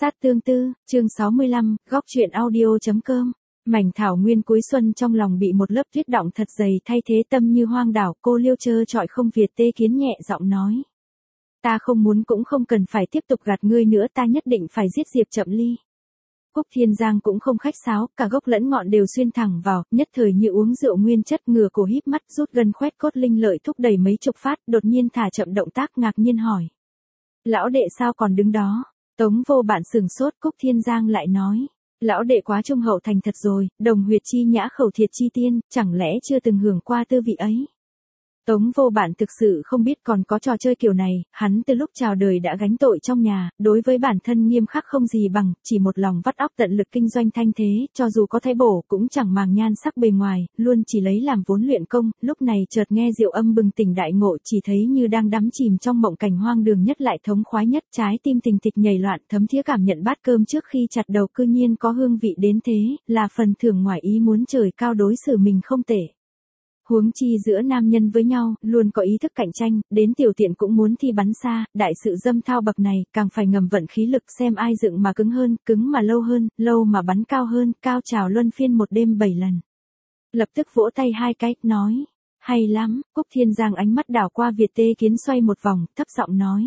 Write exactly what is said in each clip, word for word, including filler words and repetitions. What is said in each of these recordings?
Sát tương tư, chương sáu mươi lăm, góc truyện audio.com. Mảnh thảo nguyên cuối xuân trong lòng bị một lớp tuyết đọng thật dày thay thế tâm như hoang đảo, cô Liêu trơ trọi không Việt Tê Kiến nhẹ giọng nói. Ta không muốn cũng không cần phải tiếp tục gạt ngươi nữa, ta nhất định phải giết Diệp Chậm Ly. Cúc Thiên Giang cũng không khách sáo, cả gốc lẫn ngọn đều xuyên thẳng vào, nhất thời như uống rượu nguyên chất, ngửa cổ híp mắt rút gân khoét cốt linh lợi thúc đẩy mấy chục phát, đột nhiên thả chậm động tác ngạc nhiên hỏi. Lão đệ sao còn đứng đó? Tống Vô Bạn sừng sốt, Cúc Thiên Giang lại nói. Lão đệ quá trung hậu thành thật rồi, đồng huyệt chi nhã khẩu thiệt chi tiên, chẳng lẽ chưa từng hưởng qua tư vị ấy? Tống Vô Bạn thực sự không biết còn có trò chơi kiểu này, hắn từ lúc chào đời đã gánh tội trong nhà, đối với bản thân nghiêm khắc không gì bằng, chỉ một lòng vắt óc tận lực kinh doanh thanh thế, cho dù có thay bổ cũng chẳng màng nhan sắc bề ngoài, luôn chỉ lấy làm vốn luyện công, lúc này chợt nghe Diệu Âm bừng tỉnh đại ngộ, chỉ thấy như đang đắm chìm trong mộng cảnh hoang đường nhất lại thống khoái nhất, trái tim tình thịch nhảy loạn, thấm thía cảm nhận bát cơm trước khi chặt đầu cư nhiên có hương vị đến thế, là phần thưởng ngoài ý muốn trời cao đối xử mình không tệ. Huống chi giữa nam nhân với nhau, luôn có ý thức cạnh tranh, đến tiểu tiện cũng muốn thi bắn xa, đại sự dâm thao bậc này, càng phải ngầm vận khí lực xem ai dựng mà cứng hơn, cứng mà lâu hơn, lâu mà bắn cao hơn, cao trào luân phiên một đêm bảy lần. Lập tức vỗ tay hai cái, nói, hay lắm, Cúc Thiên Giang ánh mắt đảo qua Việt Tê Kiến xoay một vòng, thấp giọng nói.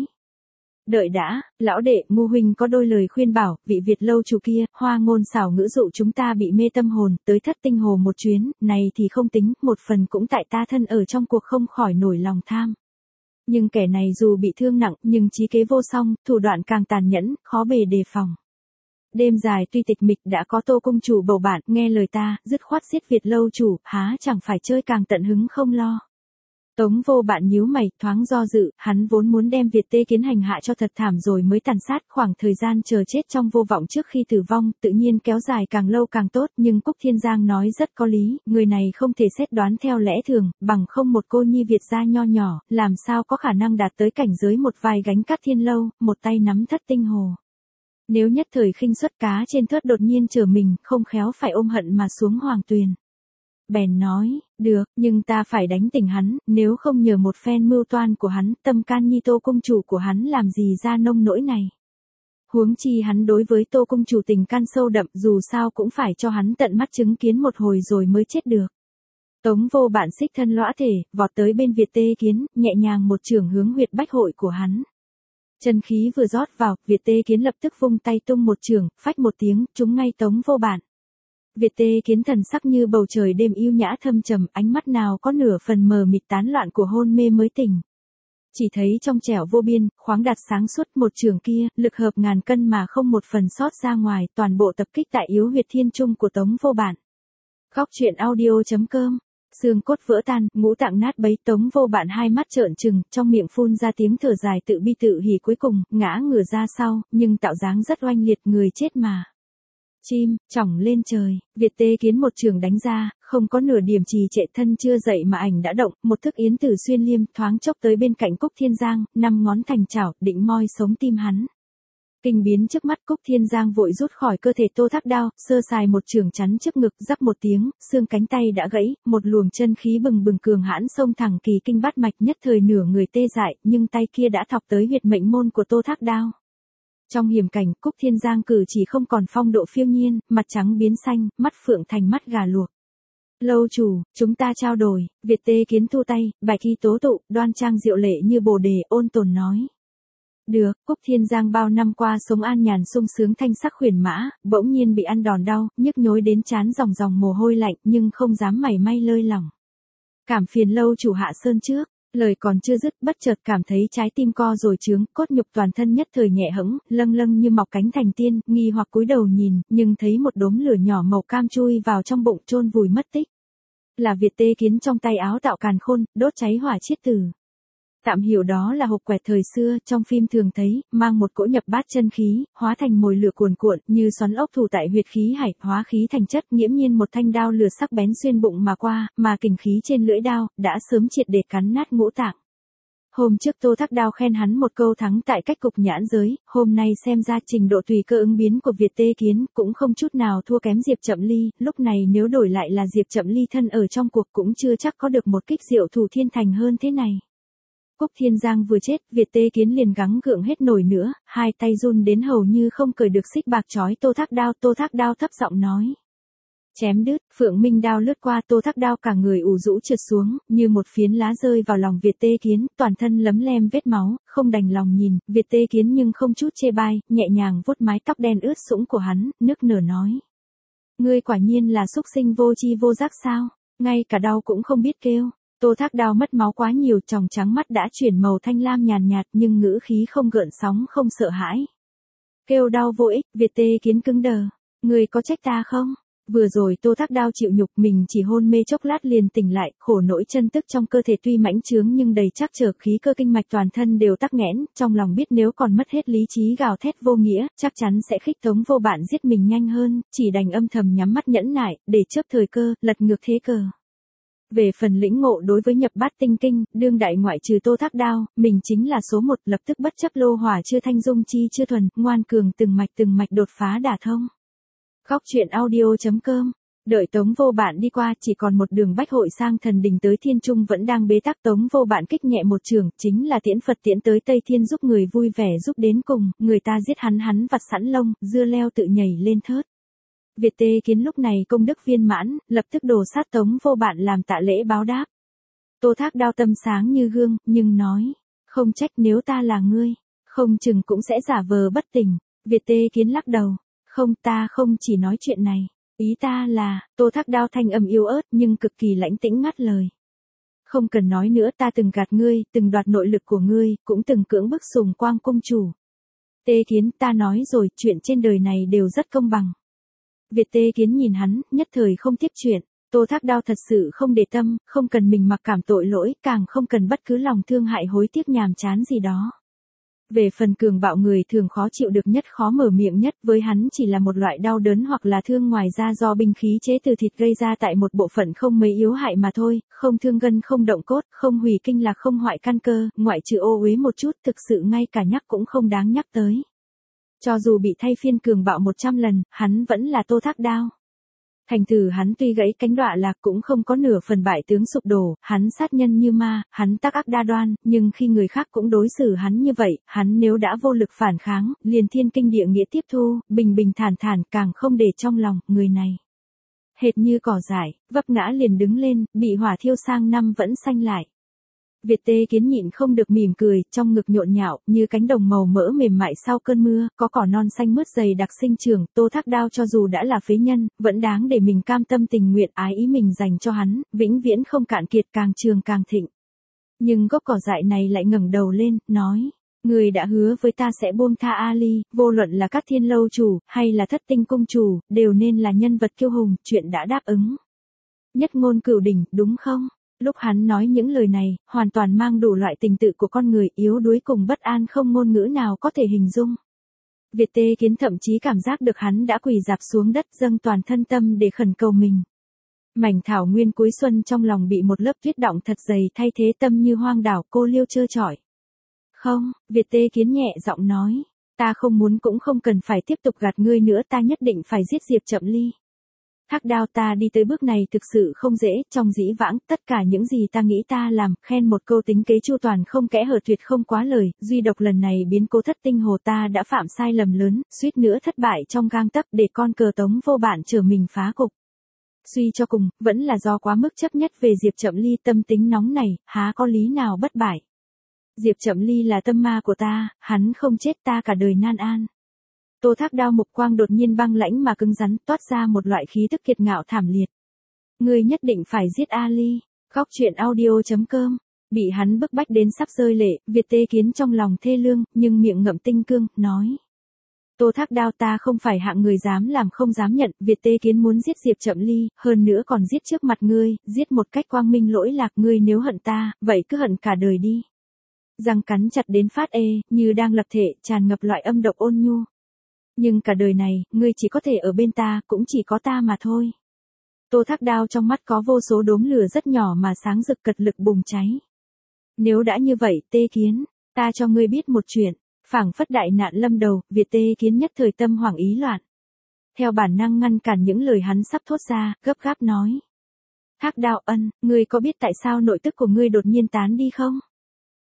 Đợi đã, lão đệ, Ngu huynh có đôi lời khuyên bảo, vị Việt lâu chủ kia, hoa ngôn xảo ngữ dụ chúng ta bị mê tâm hồn, tới Thất Tinh Hồ một chuyến, này thì không tính, một phần cũng tại ta thân ở trong cuộc không khỏi nổi lòng tham. Nhưng kẻ này dù bị thương nặng, nhưng trí kế vô song, thủ đoạn càng tàn nhẫn, khó bề đề phòng. Đêm dài tuy tịch mịch đã có Tô cung chủ bầu bạn, nghe lời ta, dứt khoát giết Việt lâu chủ, há chẳng phải chơi càng tận hứng không lo. Tống Vô Bạn nhíu mày, thoáng do dự, hắn vốn muốn đem Việt Tê Kiến hành hạ cho thật thảm rồi mới tàn sát, khoảng thời gian chờ chết trong vô vọng trước khi tử vong, tự nhiên kéo dài càng lâu càng tốt, nhưng Cúc Thiên Giang nói rất có lý, người này không thể xét đoán theo lẽ thường, bằng không một cô nhi Việt gia nho nhỏ, làm sao có khả năng đạt tới cảnh giới một vài gánh cát thiên lâu, một tay nắm Thất Tinh Hồ. Nếu nhất thời khinh suất cá trên thớt đột nhiên trở mình, không khéo phải ôm hận mà xuống hoàng tuyền. Bèn nói, được, nhưng ta phải đánh tỉnh hắn, nếu không nhờ một phen mưu toan của hắn, tâm can nhi Tô cung chủ của hắn làm gì ra nông nỗi này. Huống chi hắn đối với Tô cung chủ tình can sâu đậm, dù sao cũng phải cho hắn tận mắt chứng kiến một hồi rồi mới chết được. Tống Vô Bạn xích thân lõa thể, vọt tới bên Việt Tê Kiến, nhẹ nhàng một chưởng hướng huyệt bách hội của hắn. Chân khí vừa rót vào, Việt Tê Kiến lập tức vung tay tung một chưởng, phách một tiếng, trúng ngay Tống Vô Bạn. Việt Tê Kiến thần sắc như bầu trời đêm yêu nhã thâm trầm, ánh mắt nào có nửa phần mờ mịt tán loạn của hôn mê mới tỉnh. Chỉ thấy trong trẻo vô biên, khoáng đạt sáng suốt một trường kia, lực hợp ngàn cân mà không một phần sót ra ngoài, toàn bộ tập kích tại yếu huyệt thiên trung của Tống Vô Bạn. Góc truyện audio.com. Xương cốt vỡ tan, ngũ tạng nát bấy, Tống Vô Bạn hai mắt trợn trừng, trong miệng phun ra tiếng thở dài tự bi tự hỉ, cuối cùng ngã ngửa ra sau, nhưng tạo dáng rất oanh liệt, người chết mà. Chim, chỏng lên trời, Việt Tê Kiến một trường đánh ra, không có nửa điểm trì trệ, thân chưa dậy mà ảnh đã động, một thức yến tử xuyên liêm, thoáng chốc tới bên cạnh Cúc Thiên Giang, năm ngón thành chảo, định moi sống tim hắn. Kinh biến trước mắt, Cúc Thiên Giang vội rút khỏi cơ thể Tô Thác Đao, sơ sài một trường chắn trước ngực, rắc một tiếng, xương cánh tay đã gãy, một luồng chân khí bừng bừng cường hãn xông thẳng kỳ kinh bát mạch, nhất thời nửa người tê dại, nhưng tay kia đã thọc tới huyệt mệnh môn của Tô Thác Đao. Trong hiểm cảnh, Cúc Thiên Giang cử chỉ không còn phong độ phiêu nhiên, mặt trắng biến xanh, mắt phượng thành mắt gà luộc. Lâu chủ, chúng ta trao đổi, Việt Tê Kiến thu tay, bạch y tố tụ, đoan trang diệu lệ như bồ đề, ôn tồn nói. Được, Cúc Thiên Giang bao năm qua sống an nhàn sung sướng thanh sắc huyền mã, bỗng nhiên bị ăn đòn đau, nhức nhối đến trán dòng dòng mồ hôi lạnh, nhưng không dám mảy may lơi lỏng. Cảm phiền lâu chủ hạ sơn trước. Lời còn chưa dứt, bất chợt cảm thấy trái tim co rồi trướng, cốt nhục toàn thân nhất thời nhẹ hẫng, lâng lâng như mọc cánh thành tiên, nghi hoặc cúi đầu nhìn, nhưng thấy một đốm lửa nhỏ màu cam chui vào trong bụng, chôn vùi mất tích. Là Việt Tê Kiến trong tay áo tạo càn khôn, đốt cháy hỏa chiết tử. Tạm hiểu đó là hộp quẹt thời xưa, trong phim thường thấy, mang một cỗ nhập bát chân khí, hóa thành mồi lửa cuồn cuộn, như xoắn ốc thủ tại huyệt khí hải, hóa khí thành chất, nghiễm nhiên một thanh đao lửa sắc bén xuyên bụng mà qua, mà kình khí trên lưỡi đao, đã sớm triệt để cắn nát ngũ tạng. Hôm trước Tô Thác Đao khen hắn một câu thắng tại cách cục nhãn giới, hôm nay xem ra trình độ tùy cơ ứng biến của Việt Tê Kiến, cũng không chút nào thua kém Diệp Chậm Ly, lúc này nếu đổi lại là Diệp Chậm Ly thân ở trong cuộc cũng chưa chắc có được một kích diệu thủ thiên thành hơn thế này. Cúc Thiên Giang vừa chết, Việt Tê Kiến liền gắng gượng hết nổi nữa, hai tay run đến hầu như không cởi được xích bạc trói Tô Thác Đao, Tô Thác Đao thấp giọng nói. Chém đứt, Phượng Minh đao lướt qua, Tô Thác Đao cả người ù rũ trượt xuống, như một phiến lá rơi vào lòng Việt Tê Kiến, toàn thân lấm lem vết máu, không đành lòng nhìn, Việt Tê Kiến nhưng không chút chê bai, nhẹ nhàng vuốt mái tóc đen ướt sũng của hắn, nức nở nói. Ngươi quả nhiên là xúc sinh vô tri vô giác sao, ngay cả đau cũng không biết kêu. Tô Thác Đao mất máu quá nhiều, tròng trắng mắt đã chuyển màu thanh lam nhàn nhạt, nhưng ngữ khí không gợn sóng, không sợ hãi. Kêu đau vô ích, Việt Tê Kiến cứng đờ. Ngươi có trách ta không? Vừa rồi Tô Thác Đao chịu nhục, mình chỉ hôn mê chốc lát liền tỉnh lại, khổ nỗi chân tức trong cơ thể tuy mãnh trướng nhưng đầy trắc trở, khí cơ kinh mạch toàn thân đều tắc nghẽn, trong lòng biết nếu còn mất hết lý trí gào thét vô nghĩa, chắc chắn sẽ khích Tống Vô Bạn giết mình nhanh hơn, chỉ đành âm thầm nhắm mắt nhẫn nại, để chớp thời cơ, lật ngược thế cờ. Về phần lĩnh ngộ đối với nhập bát tinh kinh, đương đại ngoại trừ Tô Thác Đao, mình chính là số một, lập tức bất chấp lô hỏa chưa thanh dung chi chưa thuần, ngoan cường từng mạch từng mạch đột phá đả thông. Góc truyện audio chấm com. Đợi Tống Vô Bạn đi qua, chỉ còn một đường bách hội sang thần đình tới Thiên Trung vẫn đang bế tắc. Tống Vô Bạn kích nhẹ một trường, chính là tiễn Phật tiễn tới Tây Thiên, giúp người vui vẻ giúp đến cùng, người ta giết hắn hắn vặt sẵn lông, dưa leo tự nhảy lên thớt. Việt Tê Kiến lúc này công đức viên mãn, lập tức đổ sát Tống Vô Bạn làm tạ lễ báo đáp. Tô Thác Đao tâm sáng như gương, nhưng nói, không trách nếu ta là ngươi, không chừng cũng sẽ giả vờ bất tỉnh. Việt Tê Kiến lắc đầu. Không, ta không chỉ nói chuyện này. Ý ta là, Tô Thác Đao thanh âm yếu ớt nhưng cực kỳ lãnh tĩnh ngắt lời. Không cần nói nữa, ta từng gạt ngươi, từng đoạt nội lực của ngươi, cũng từng cưỡng bức Sùng Quang công chủ. Tê Kiến, ta nói rồi, chuyện trên đời này đều rất công bằng. Việt Tê Kiến nhìn hắn, nhất thời không tiếp chuyện. Tô Thác Đao thật sự không để tâm, không cần mình mặc cảm tội lỗi, càng không cần bất cứ lòng thương hại hối tiếc nhàm chán gì đó. Về phần cường bạo người thường khó chịu được nhất, khó mở miệng nhất, với hắn chỉ là một loại đau đớn hoặc là thương ngoài da do binh khí chế từ thịt gây ra tại một bộ phận không mấy yếu hại mà thôi, không thương gân không động cốt, không hủy kinh lạc không hoại căn cơ, ngoại trừ ô uế một chút, thực sự ngay cả nhắc cũng không đáng nhắc tới. Cho dù bị thay phiên cường bạo một trăm lần, hắn vẫn là Tô Thác Đao. Thành thử hắn tuy gãy cánh đọa lạc cũng không có nửa phần bại tướng sụp đổ, hắn sát nhân như ma, hắn tắc ác đa đoan, nhưng khi người khác cũng đối xử hắn như vậy, hắn nếu đã vô lực phản kháng, liền thiên kinh địa nghĩa tiếp thu, bình bình thản thản, càng không để trong lòng, người này. Hệt như cỏ dại, vấp ngã liền đứng lên, bị hỏa thiêu sang năm vẫn xanh lại. Việt Tê Kiến nhịn không được mỉm cười, trong ngực nhộn nhạo, như cánh đồng màu mỡ mềm mại sau cơn mưa, có cỏ non xanh mướt dày đặc sinh trưởng, Tô Thác Đao cho dù đã là phế nhân, vẫn đáng để mình cam tâm tình nguyện ái ý mình dành cho hắn, vĩnh viễn không cạn kiệt, càng trường càng thịnh. Nhưng gốc cỏ dại này lại ngẩng đầu lên, nói, người đã hứa với ta sẽ buông tha Ali, vô luận là Cát Thiên Lâu chủ, hay là Thất Tinh cung chủ, đều nên là nhân vật kiêu hùng, chuyện đã đáp ứng. Nhất ngôn cửu đỉnh, đúng không? Lúc hắn nói những lời này, hoàn toàn mang đủ loại tình tự của con người, yếu đuối cùng bất an không ngôn ngữ nào có thể hình dung. Việt Tê Kiến thậm chí cảm giác được hắn đã quỳ rạp xuống đất, dâng toàn thân tâm để khẩn cầu mình. Mảnh thảo nguyên cuối xuân trong lòng bị một lớp tuyết đọng thật dày thay thế, tâm như hoang đảo, cô liêu trơ trọi. Không, Việt Tê Kiến nhẹ giọng nói, ta không muốn cũng không cần phải tiếp tục gạt ngươi nữa, ta nhất định phải giết Diệp Chậm Ly. Thác Đao, ta đi tới bước này thực sự không dễ, trong dĩ vãng, tất cả những gì ta nghĩ ta làm, khen một câu tính kế chu toàn không kẽ hở tuyệt không quá lời, duy độc lần này biến cố Thất Tinh hồ ta đã phạm sai lầm lớn, suýt nữa thất bại trong gang tấc để con cờ Tống Vô Bạn trở mình phá cục. Suy cho cùng, vẫn là do quá mức chấp nhất về Diệp Chậm Ly, tâm tính nóng này, há có lý nào bất bại. Diệp Chậm Ly là tâm ma của ta, hắn không chết ta cả đời nan an. Tô Thác Đao mục quang đột nhiên băng lãnh mà cứng rắn, toát ra một loại khí tức kiệt ngạo thảm liệt. Ngươi nhất định phải giết Ali. Góc truyện audio chấm com. Bị hắn bức bách đến sắp rơi lệ, Việt Tê Kiến trong lòng thê lương, nhưng miệng ngậm tinh cương, nói. Tô Thác Đao, ta không phải hạng người dám làm không dám nhận, Việt Tê Kiến muốn giết Diệp Chậm Ly, hơn nữa còn giết trước mặt ngươi, giết một cách quang minh lỗi lạc, ngươi nếu hận ta, vậy cứ hận cả đời đi. Răng cắn chặt đến phát ê, như đang lập thể, tràn ngập loại âm độc ôn nhu. Nhưng cả đời này, ngươi chỉ có thể ở bên ta, cũng chỉ có ta mà thôi. Tô Thác Đao trong mắt có vô số đốm lửa rất nhỏ mà sáng rực cật lực bùng cháy. Nếu đã như vậy, Tê Kiến, ta cho ngươi biết một chuyện. Phảng phất đại nạn lâm đầu, Việt Tê Kiến nhất thời tâm hoảng ý loạn. Theo bản năng ngăn cản những lời hắn sắp thốt ra, gấp gáp nói. Thác Đao ân, ngươi có biết tại sao nội tức của ngươi đột nhiên tán đi không?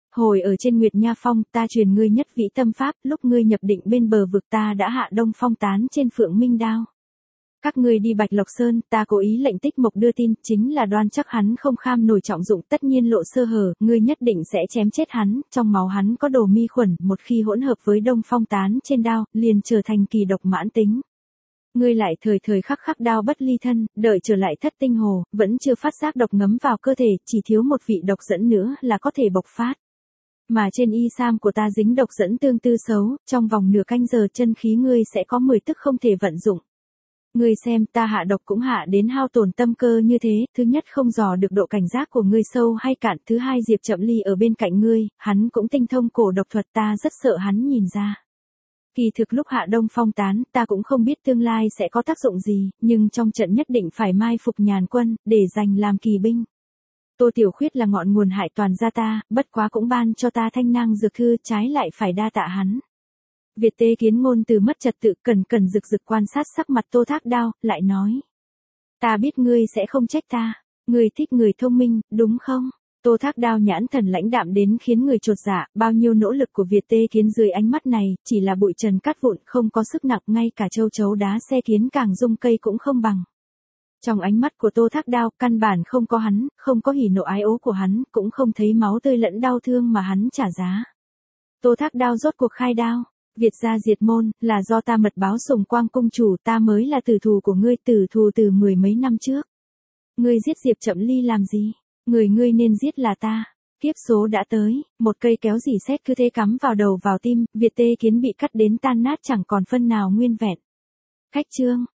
Hồi ở trên Nguyệt Nha Phong, ta truyền ngươi nhất vĩ tâm pháp, lúc ngươi nhập định bên bờ vực ta đã hạ Đông Phong tán trên Phượng Minh đao. Các ngươi đi Bạch Lộc Sơn, ta cố ý lệnh Tích Mộc đưa tin, chính là đoan chắc hắn không kham nổi trọng dụng, tất nhiên lộ sơ hở, ngươi nhất định sẽ chém chết hắn, trong máu hắn có đồ mi khuẩn, một khi hỗn hợp với Đông Phong tán trên đao, liền trở thành kỳ độc mãn tính. Ngươi lại thời thời khắc khắc đao bất ly thân, đợi trở lại Thất Tinh Hồ, vẫn chưa phát giác độc ngấm vào cơ thể, chỉ thiếu một vị độc dẫn nữa là có thể bộc phát. Mà trên y sam của ta dính độc dẫn tương tư xấu, trong vòng nửa canh giờ chân khí ngươi sẽ có mười tức không thể vận dụng. Ngươi xem ta hạ độc cũng hạ đến hao tổn tâm cơ như thế, thứ nhất không dò được độ cảnh giác của ngươi sâu hay cạn, thứ hai Diệp Chậm Ly ở bên cạnh ngươi, hắn cũng tinh thông cổ độc thuật, ta rất sợ hắn nhìn ra. Kỳ thực lúc hạ Đông Phong tán, ta cũng không biết tương lai sẽ có tác dụng gì, nhưng trong trận nhất định phải mai phục Nhàn quân, để dành làm kỳ binh. Tô Tiểu Khuyết là ngọn nguồn hại toàn gia ta, bất quá cũng ban cho ta thanh nang dược thư, trái lại phải đa tạ hắn. Việt Tê Kiến ngôn từ mất trật tự, cần cần rực rực quan sát sắc mặt Tô Thác Đao, lại nói. Ta biết ngươi sẽ không trách ta, ngươi thích người thông minh, đúng không? Tô Thác Đao nhãn thần lãnh đạm đến khiến người chột dạ, bao nhiêu nỗ lực của Việt Tê Kiến dưới ánh mắt này, chỉ là bụi trần cát vụn, không có sức nặng, ngay cả châu chấu đá xe kiến càng dung cây cũng không bằng. Trong ánh mắt của Tô Thác Đao, căn bản không có hắn, không có hỉ nộ ái ố của hắn, cũng không thấy máu tươi lẫn đau thương mà hắn trả giá. Tô Thác Đao rốt cuộc khai đao. Việt gia diệt môn, là do ta mật báo Sùng Quang cung chủ, ta mới là tử thù của ngươi, tử thù từ mười mấy năm trước. Ngươi giết Diệp Chậm Ly làm gì? Người ngươi nên giết là ta. Kiếp số đã tới, một cây kéo dỉ sét cứ thế cắm vào đầu vào tim, Việt Tê Kiến bị cắt đến tan nát chẳng còn phân nào nguyên vẹn. Khách chương.